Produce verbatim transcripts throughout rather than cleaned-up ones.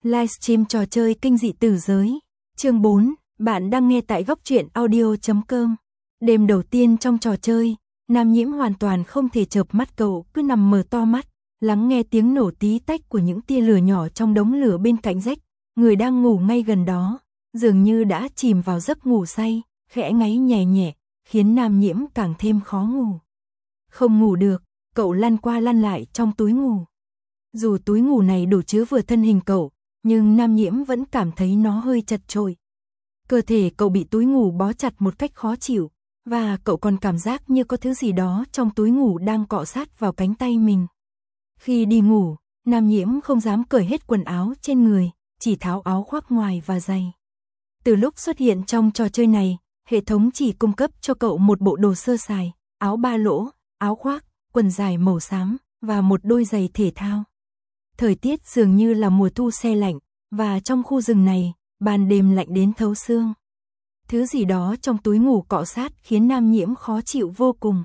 Livestream trò chơi kinh dị tử giới. Chương bốn, bạn đang nghe tại góc truyện audio chấm com. Đêm đầu tiên trong trò chơi, Nam Nhiễm hoàn toàn không thể chợp mắt, cậu cứ nằm mở to mắt, lắng nghe tiếng nổ tí tách của những tia lửa nhỏ trong đống lửa bên cạnh Jack, người đang ngủ ngay gần đó, dường như đã chìm vào giấc ngủ say, khẽ ngáy nhẹ nhẹ, khiến Nam Nhiễm càng thêm khó ngủ. Không ngủ được, cậu lăn qua lăn lại trong túi ngủ. Dù túi ngủ này đủ chứa vừa thân hình cậu, nhưng Nam Nhiễm vẫn cảm thấy nó hơi chật chội. Cơ thể cậu bị túi ngủ bó chặt một cách khó chịu, và cậu còn cảm giác như có thứ gì đó trong túi ngủ đang cọ sát vào cánh tay mình. Khi đi ngủ, Nam Nhiễm không dám cởi hết quần áo trên người, chỉ tháo áo khoác ngoài và giày. Từ lúc xuất hiện trong trò chơi này, hệ thống chỉ cung cấp cho cậu một bộ đồ sơ sài, áo ba lỗ, áo khoác, quần dài màu xám và một đôi giày thể thao. Thời tiết dường như là mùa thu se lạnh, và trong khu rừng này, ban đêm lạnh đến thấu xương. Thứ gì đó trong túi ngủ cọ sát khiến Nam Nhiễm khó chịu vô cùng.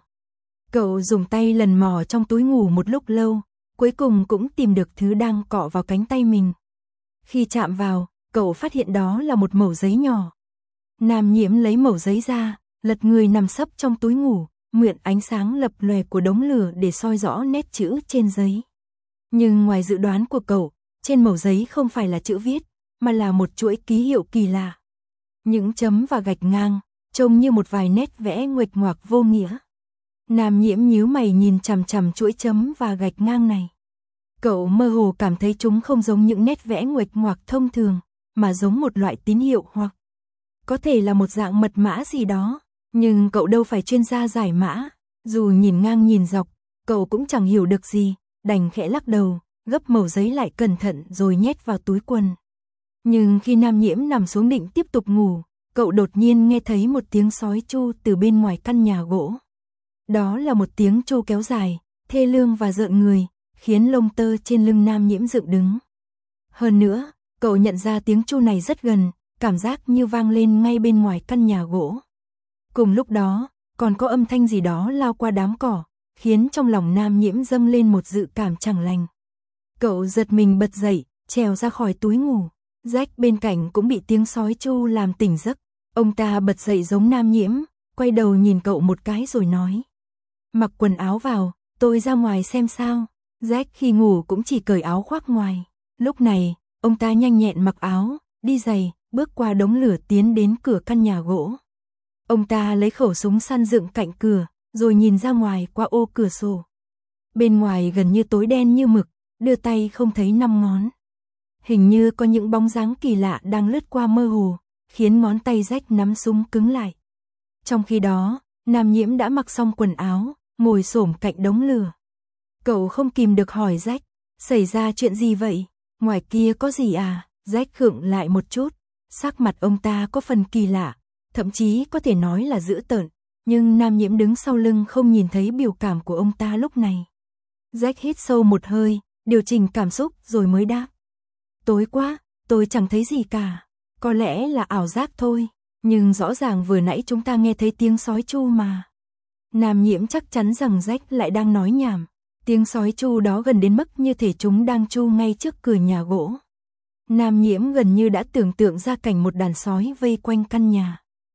Cậu dùng tay lần mò trong túi ngủ một lúc lâu, cuối cùng cũng tìm được thứ đang cọ vào cánh tay mình. Khi chạm vào, cậu phát hiện đó là một mẩu giấy nhỏ. Nam Nhiễm lấy mẩu giấy ra, lật người nằm sấp trong túi ngủ, mượn ánh sáng lập lòe của đống lửa để soi rõ nét chữ trên giấy. Nhưng ngoài dự đoán của cậu, trên mẩu giấy không phải là chữ viết, mà là một chuỗi ký hiệu kỳ lạ. Những chấm và gạch ngang, trông như một vài nét vẽ nguệch ngoạc vô nghĩa. Nam Nhiễm nhíu mày nhìn chằm chằm chuỗi chấm và gạch ngang này. Cậu mơ hồ cảm thấy chúng không giống những nét vẽ nguệch ngoạc thông thường, mà giống một loại tín hiệu hoặc có thể là một dạng mật mã gì đó. Nhưng cậu đâu phải chuyên gia giải mã, dù nhìn ngang nhìn dọc, cậu cũng chẳng hiểu được gì, đành khẽ lắc đầu, gấp mẩu giấy lại cẩn thận rồi nhét vào túi quần. Nhưng khi Nam Nhiễm nằm xuống định tiếp tục ngủ, cậu đột nhiên nghe thấy một tiếng sói tru từ bên ngoài căn nhà gỗ. Đó là một tiếng tru kéo dài, thê lương và rợn người, khiến lông tơ trên lưng Nam Nhiễm dựng đứng. Hơn nữa, cậu nhận ra tiếng tru này rất gần, cảm giác như vang lên ngay bên ngoài căn nhà gỗ. Cùng lúc đó, còn có âm thanh gì đó lao qua đám cỏ, khiến trong lòng Nam Nhiễm dâng lên một dự cảm chẳng lành. Cậu giật mình bật dậy, trèo ra khỏi túi ngủ. Jack bên cạnh cũng bị tiếng sói tru làm tỉnh giấc. Ông ta bật dậy giống Nam Nhiễm, quay đầu nhìn cậu một cái rồi nói: "Mặc quần áo vào, tôi ra ngoài xem sao." Jack khi ngủ cũng chỉ cởi áo khoác ngoài. Lúc này, ông ta nhanh nhẹn mặc áo, đi giày, bước qua đống lửa tiến đến cửa căn nhà gỗ. Ông ta lấy khẩu súng săn dựng cạnh cửa, rồi nhìn ra ngoài qua ô cửa sổ. Bên ngoài gần như tối đen như mực, đưa tay không thấy năm ngón. Hình như có những bóng dáng kỳ lạ đang lướt qua mơ hồ, khiến ngón tay Jack nắm súng cứng lại. Trong khi đó, Nam Nhiễm đã mặc xong quần áo, ngồi xổm cạnh đống lửa. Cậu không kìm được hỏi Jack, xảy ra chuyện gì vậy? Ngoài kia có gì à? Jack khựng lại một chút, sắc mặt ông ta có phần kỳ lạ, thậm chí có thể nói là dữ tợn, nhưng Nam Nhiễm đứng sau lưng không nhìn thấy biểu cảm của ông ta lúc này. Jack hít sâu một hơi, điều chỉnh cảm xúc rồi mới đáp: "Tối quá, tôi chẳng thấy gì cả. Có lẽ là ảo giác thôi, nhưng rõ ràng vừa nãy chúng ta nghe thấy tiếng sói tru mà." Nam Nhiễm chắc chắn rằng Jack lại đang nói nhảm. Tiếng sói tru đó gần đến mức như thể chúng đang tru ngay trước cửa nhà gỗ. Nam Nhiễm gần như đã tưởng tượng ra cảnh một đàn sói vây quanh căn nhà.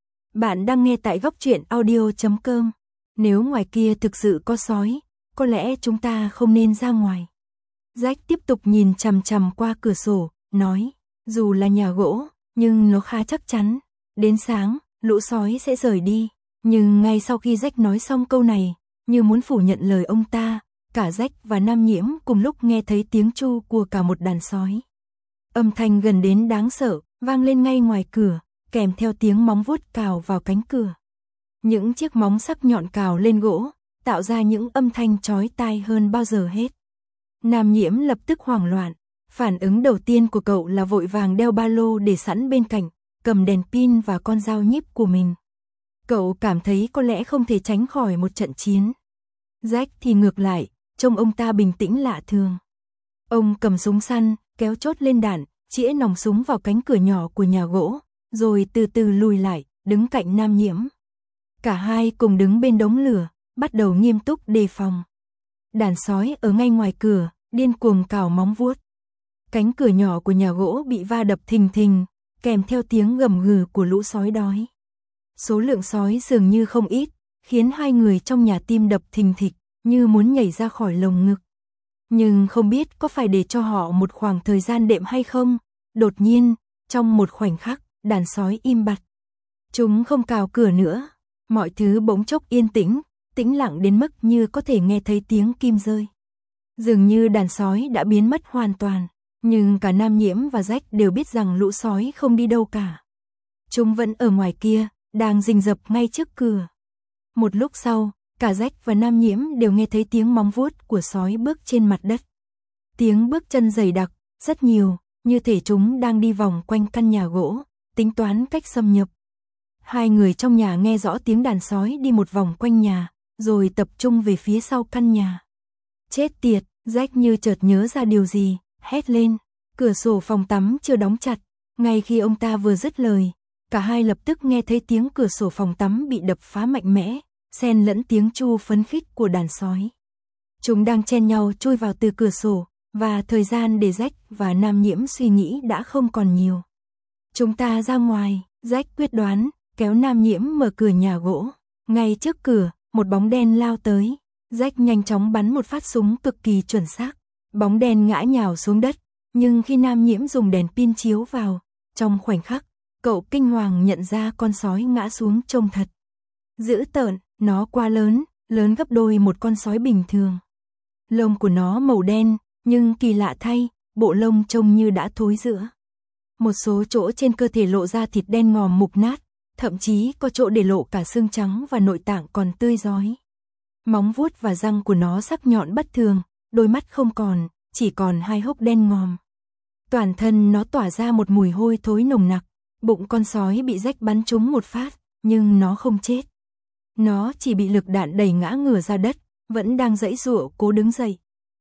Bạn đang nghe tại góc truyện audio chấm com. Nếu ngoài kia thực sự có sói, có lẽ chúng ta không nên ra ngoài. Jack tiếp tục nhìn chằm chằm qua cửa sổ, nói: "Dù là nhà gỗ, nhưng nó khá chắc chắn. Đến sáng, lũ sói sẽ rời đi." Nhưng ngay sau khi Jack nói xong câu này, như muốn phủ nhận lời ông ta, cả Jack và Nam Nhiễm cùng lúc nghe thấy tiếng tru của cả một đàn sói. Âm thanh gần đến đáng sợ, vang lên ngay ngoài cửa, kèm theo tiếng móng vuốt cào vào cánh cửa. Những chiếc móng sắc nhọn cào lên gỗ, tạo ra những âm thanh chói tai hơn bao giờ hết. Nam Nhiễm lập tức hoảng loạn, phản ứng đầu tiên của cậu là vội vàng đeo ba lô để sẵn bên cạnh, cầm đèn pin và con dao nhíp của mình. Cậu cảm thấy có lẽ không thể tránh khỏi một trận chiến. Jack thì ngược lại, trông ông ta bình tĩnh lạ thường. Ông cầm súng săn, kéo chốt lên đạn, chĩa nòng súng vào cánh cửa nhỏ của nhà gỗ, rồi từ từ lùi lại, đứng cạnh Nam Nhiễm. Cả hai cùng đứng bên đống lửa, bắt đầu nghiêm túc đề phòng. Đàn sói ở ngay ngoài cửa, điên cuồng cào móng vuốt. Cánh cửa nhỏ của nhà gỗ bị va đập thình thình, kèm theo tiếng gầm gừ của lũ sói đói. Số lượng sói dường như không ít, khiến hai người trong nhà tim đập thình thịch, như muốn nhảy ra khỏi lồng ngực. Nhưng không biết có phải để cho họ một khoảng thời gian đệm hay không, đột nhiên, trong một khoảnh khắc, đàn sói im bặt. Chúng không cào cửa nữa, mọi thứ bỗng chốc yên tĩnh, tĩnh lặng đến mức như có thể nghe thấy tiếng kim rơi. Dường như đàn sói đã biến mất hoàn toàn, nhưng cả Nam Nhiễm và Rách đều biết rằng lũ sói không đi đâu cả. Chúng vẫn ở ngoài kia, đang rình rập ngay trước cửa. Một lúc sau, cả Rách và Nam Nhiễm đều nghe thấy tiếng móng vuốt của sói bước trên mặt đất. Tiếng bước chân dày đặc, rất nhiều, như thể chúng đang đi vòng quanh căn nhà gỗ, tính toán cách xâm nhập. Hai người trong nhà nghe rõ tiếng đàn sói đi một vòng quanh nhà, rồi tập trung về phía sau căn nhà. Chết tiệt, Rách như chợt nhớ ra điều gì, hét lên. Cửa sổ phòng tắm chưa đóng chặt, ngay khi ông ta vừa dứt lời, cả hai lập tức nghe thấy tiếng cửa sổ phòng tắm bị đập phá mạnh mẽ, xen lẫn tiếng tru phấn khích của đàn sói. Chúng đang chen nhau chui vào từ cửa sổ, và thời gian để Rách và Nam Nhiễm suy nghĩ đã không còn nhiều. Chúng ta ra ngoài, Rách quyết đoán, kéo Nam Nhiễm mở cửa nhà gỗ. Ngay trước cửa, một bóng đen lao tới. Rách nhanh chóng bắn một phát súng cực kỳ chuẩn xác. Bóng đen ngã nhào xuống đất, nhưng khi Nam Nhiễm dùng đèn pin chiếu vào, trong khoảnh khắc, cậu kinh hoàng nhận ra con sói ngã xuống trông thật dữ tợn, nó quá lớn, lớn gấp đôi một con sói bình thường. Lông của nó màu đen, nhưng kỳ lạ thay, bộ lông trông như đã thối rữa. Một số chỗ trên cơ thể lộ ra thịt đen ngòm mục nát, thậm chí có chỗ để lộ cả xương trắng và nội tạng còn tươi rói. Móng vuốt và răng của nó sắc nhọn bất thường, đôi mắt không còn, chỉ còn hai hốc đen ngòm. Toàn thân nó tỏa ra một mùi hôi thối nồng nặc, bụng con sói bị Rách bắn trúng một phát, nhưng nó không chết. Nó chỉ bị lực đạn đẩy ngã ngửa ra đất, vẫn đang giãy giụa cố đứng dậy.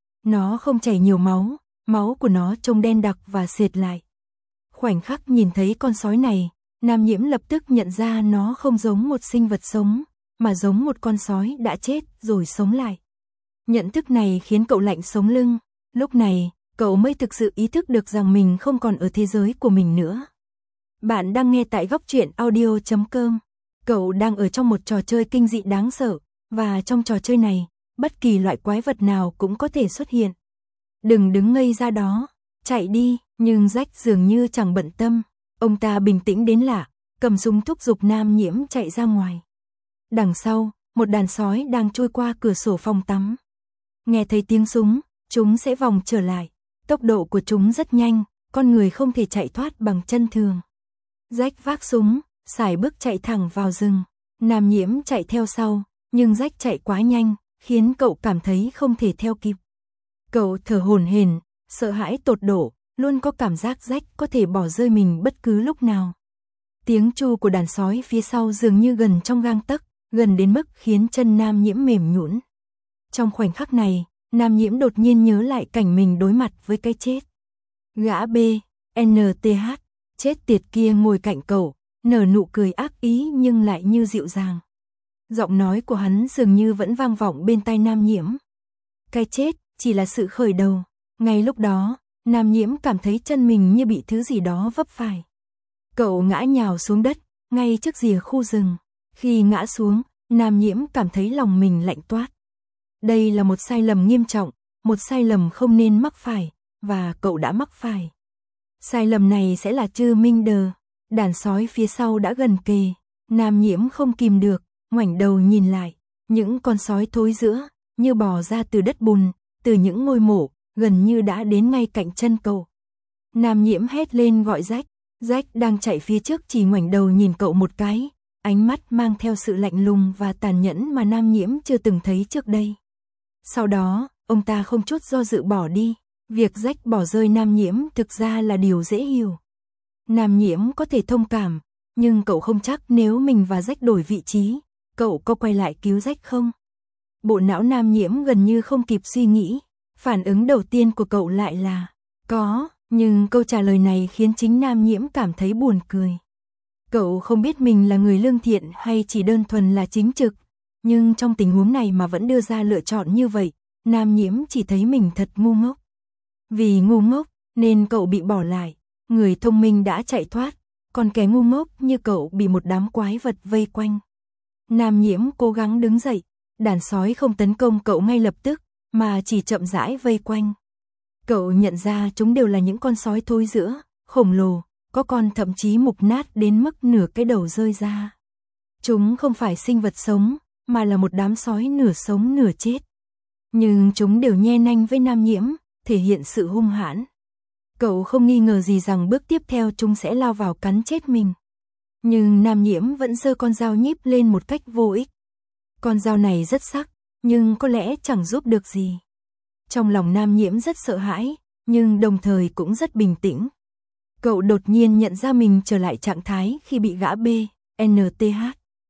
Nó không chảy nhiều máu, máu của nó trông đen đặc và sệt lại. Khoảnh khắc nhìn thấy con sói này, Nam Nhiễm lập tức nhận ra nó không giống một sinh vật sống, mà giống một con sói đã chết rồi sống lại. Nhận thức này khiến cậu lạnh sống lưng, lúc này, cậu mới thực sự ý thức được rằng mình không còn ở thế giới của mình nữa. Bạn đang nghe tại góc truyện audio chấm com. Cậu đang ở trong một trò chơi kinh dị đáng sợ, và trong trò chơi này, bất kỳ loại quái vật nào cũng có thể xuất hiện. Đừng đứng ngây ra đó, chạy đi, nhưng Rách dường như chẳng bận tâm. Ông ta bình tĩnh đến lạ, cầm súng thúc giục Nam Nhiễm chạy ra ngoài. Đằng sau, một đàn sói đang trôi qua cửa sổ phòng tắm. Nghe thấy tiếng súng, chúng sẽ vòng trở lại. Tốc độ của chúng rất nhanh, con người không thể chạy thoát bằng chân thường. Rách vác súng, sải bước chạy thẳng vào rừng. Nam Nhiễm chạy theo sau, nhưng Rách chạy quá nhanh, khiến cậu cảm thấy không thể theo kịp. Cậu thở hổn hển, sợ hãi tột độ, luôn có cảm giác Rách có thể bỏ rơi mình bất cứ lúc nào. Tiếng tru của đàn sói phía sau dường như gần trong gang tấc, gần đến mức khiến chân Nam Nhiễm mềm nhũn. Trong khoảnh khắc này, Nam Nhiễm đột nhiên nhớ lại cảnh mình đối mặt với cái chết. Gã B, en tê hát, chết tiệt kia ngồi cạnh cậu, nở nụ cười ác ý nhưng lại như dịu dàng. Giọng nói của hắn dường như vẫn vang vọng bên tai Nam Nhiễm. Cái chết chỉ là sự khởi đầu. Ngay lúc đó, Nam Nhiễm cảm thấy chân mình như bị thứ gì đó vấp phải. Cậu ngã nhào xuống đất, ngay trước rìa khu rừng. Khi ngã xuống, Nam Nhiễm cảm thấy lòng mình lạnh toát. Đây là một sai lầm nghiêm trọng, một sai lầm không nên mắc phải, và cậu đã mắc phải. Sai lầm này sẽ là Trư Minh Đờ. Đàn sói phía sau đã gần kề. Nam Nhiễm không kìm được, ngoảnh đầu nhìn lại. Những con sói thối rữa, như bò ra từ đất bùn, từ những ngôi mộ, gần như đã đến ngay cạnh chân cậu. Nam Nhiễm hét lên gọi Rách. Rách đang chạy phía trước chỉ ngoảnh đầu nhìn cậu một cái, ánh mắt mang theo sự lạnh lùng và tàn nhẫn mà Nam Nhiễm chưa từng thấy trước đây. Sau đó, ông ta không chút do dự bỏ đi. Việc Rách bỏ rơi Nam Nhiễm thực ra là điều dễ hiểu. Nam Nhiễm có thể thông cảm, nhưng cậu không chắc nếu mình và Rách đổi vị trí, cậu có quay lại cứu Rách không? Bộ não Nam Nhiễm gần như không kịp suy nghĩ, phản ứng đầu tiên của cậu lại là có, nhưng câu trả lời này khiến chính Nam Nhiễm cảm thấy buồn cười. Cậu không biết mình là người lương thiện hay chỉ đơn thuần là chính trực, nhưng trong tình huống này mà vẫn đưa ra lựa chọn như vậy, Nam Nhiễm chỉ thấy mình thật ngu ngốc. Vì ngu ngốc, nên cậu bị bỏ lại. Người thông minh đã chạy thoát, còn kẻ ngu ngốc như cậu bị một đám quái vật vây quanh. Nam Nhiễm cố gắng đứng dậy, đàn sói không tấn công cậu ngay lập tức, mà chỉ chậm rãi vây quanh. Cậu nhận ra chúng đều là những con sói thối rữa, khổng lồ, có con thậm chí mục nát đến mức nửa cái đầu rơi ra. Chúng không phải sinh vật sống, mà là một đám sói nửa sống nửa chết. Nhưng chúng đều nhe nanh với Nam Nhiễm, thể hiện sự hung hãn. Cậu không nghi ngờ gì rằng bước tiếp theo chúng sẽ lao vào cắn chết mình. Nhưng Nam Nhiễm vẫn giơ con dao nhíp lên một cách vô ích. Con dao này rất sắc, nhưng có lẽ chẳng giúp được gì. Trong lòng Nam Nhiễm rất sợ hãi, nhưng đồng thời cũng rất bình tĩnh. Cậu đột nhiên nhận ra mình trở lại trạng thái khi bị gã B, N T H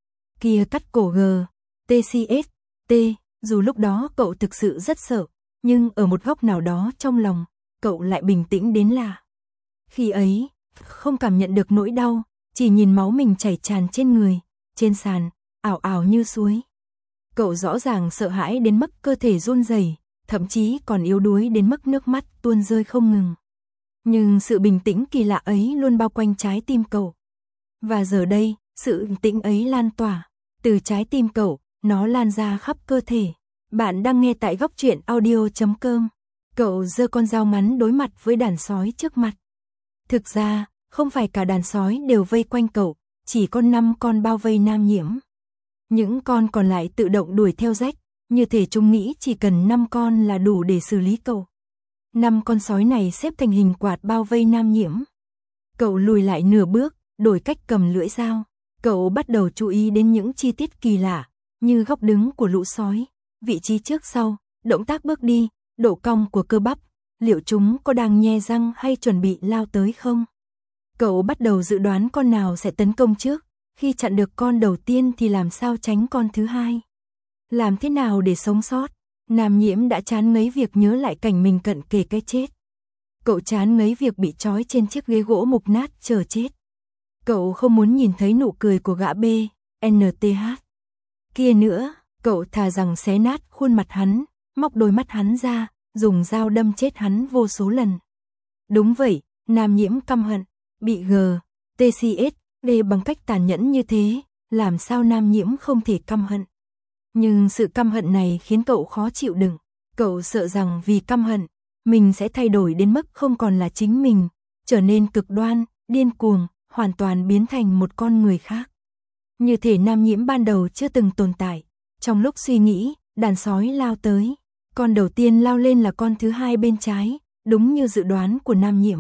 kia cắt cổ G, T C S, T. Dù lúc đó cậu thực sự rất sợ, nhưng ở một góc nào đó trong lòng, cậu lại bình tĩnh đến lạ. Khi ấy, không cảm nhận được nỗi đau, chỉ nhìn máu mình chảy tràn trên người, trên sàn, ảo ảo như suối. Cậu rõ ràng sợ hãi đến mức cơ thể run rẩy, thậm chí còn yếu đuối đến mức nước mắt tuôn rơi không ngừng. Nhưng sự bình tĩnh kỳ lạ ấy luôn bao quanh trái tim cậu. Và giờ đây, sự bình tĩnh ấy lan tỏa, từ trái tim cậu, nó lan ra khắp cơ thể. Bạn đang nghe tại góc truyện audio chấm com. Cậu giơ con dao ngắn đối mặt với đàn sói trước mặt. Thực ra, không phải cả đàn sói đều vây quanh cậu, chỉ có năm con bao vây Nam Nhiễm. Những con còn lại tự động đuổi theo rách, như thể chúng nghĩ chỉ cần năm con là đủ để xử lý cậu. Năm con sói này xếp thành hình quạt bao vây Nam Nhiễm. Cậu lùi lại nửa bước, đổi cách cầm lưỡi dao. Cậu bắt đầu chú ý đến những chi tiết kỳ lạ, như góc đứng của lũ sói, vị trí trước sau, động tác bước đi, độ cong của cơ bắp, liệu chúng có đang nhe răng hay chuẩn bị lao tới không? Cậu bắt đầu dự đoán con nào sẽ tấn công trước, khi chặn được con đầu tiên thì làm sao tránh con thứ hai? Làm thế nào để sống sót? Nam Nhiễm đã chán ngấy việc nhớ lại cảnh mình cận kề cái chết. Cậu chán ngấy việc bị trói trên chiếc ghế gỗ mục nát chờ chết. Cậu không muốn nhìn thấy nụ cười của gã B, N T H kia nữa, cậu thà rằng xé nát khuôn mặt hắn, móc đôi mắt hắn ra, dùng dao đâm chết hắn vô số lần. Đúng vậy, Nam Nhiễm căm hận, bị G, T C S, D bằng cách tàn nhẫn như thế, làm sao Nam Nhiễm không thể căm hận. Nhưng sự căm hận này khiến cậu khó chịu đựng, cậu sợ rằng vì căm hận, mình sẽ thay đổi đến mức không còn là chính mình, trở nên cực đoan, điên cuồng, hoàn toàn biến thành một con người khác. Như thể Nam Nhiễm ban đầu chưa từng tồn tại. Trong lúc suy nghĩ, đàn sói lao tới. Con đầu tiên lao lên là con thứ hai bên trái, đúng như dự đoán của Nam Nhiễm.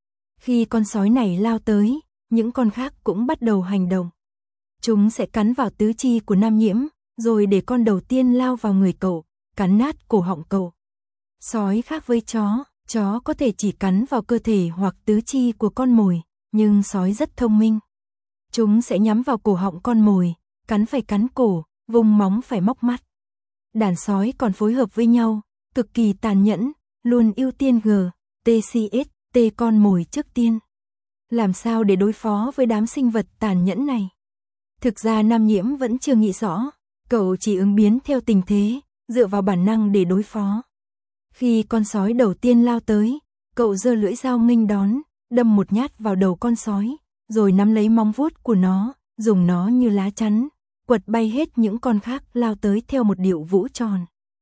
Khi con sói này lao tới, những con khác cũng bắt đầu hành động. Chúng sẽ cắn vào tứ chi của Nam Nhiễm, rồi để con đầu tiên lao vào người cậu, cắn nát cổ họng cậu. Sói khác với chó, chó có thể chỉ cắn vào cơ thể hoặc tứ chi của con mồi, nhưng sói rất thông minh. Chúng sẽ nhắm vào cổ họng con mồi, cắn phải cắn cổ, vùng móng phải móc mắt. Đàn sói còn phối hợp với nhau, cực kỳ tàn nhẫn, luôn ưu tiên G, T C S, T con mồi trước tiên. Làm sao để đối phó với đám sinh vật tàn nhẫn này? Thực ra Nam Nhiễm vẫn chưa nghĩ rõ, cậu chỉ ứng biến theo tình thế, dựa vào bản năng để đối phó. Khi con sói đầu tiên lao tới, cậu giơ lưỡi dao nghênh đón, đâm một nhát vào đầu con sói, rồi nắm lấy móng vuốt của nó, dùng nó như lá chắn, quật bay hết những con khác lao tới theo một điệu vũ tròn.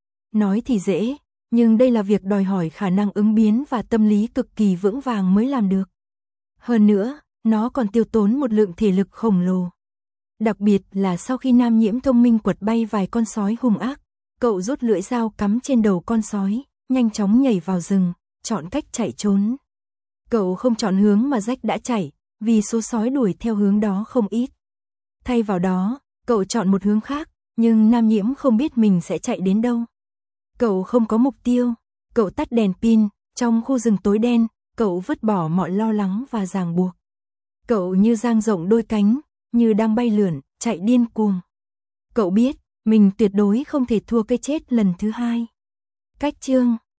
Nói thì dễ, nhưng đây là việc đòi hỏi khả năng ứng biến và tâm lý cực kỳ vững vàng mới làm được. Hơn nữa, nó còn tiêu tốn một lượng thể lực khổng lồ. Đặc biệt là sau khi Nam Nhiễm thông minh quật bay vài con sói hung ác, cậu rút lưỡi dao cắm trên đầu con sói, nhanh chóng nhảy vào rừng, chọn cách chạy trốn. Cậu không chọn hướng mà rách đã chạy, vì số sói đuổi theo hướng đó không ít. Thay vào đó, cậu chọn một hướng khác, nhưng Nam Nhiễm không biết mình sẽ chạy đến đâu. Cậu không có mục tiêu, cậu tắt đèn pin, trong khu rừng tối đen, cậu vứt bỏ mọi lo lắng và ràng buộc. Cậu như dang rộng đôi cánh, như đang bay lượn, chạy điên cuồng. Cậu biết, mình tuyệt đối không thể thua cái chết lần thứ hai. Cách chương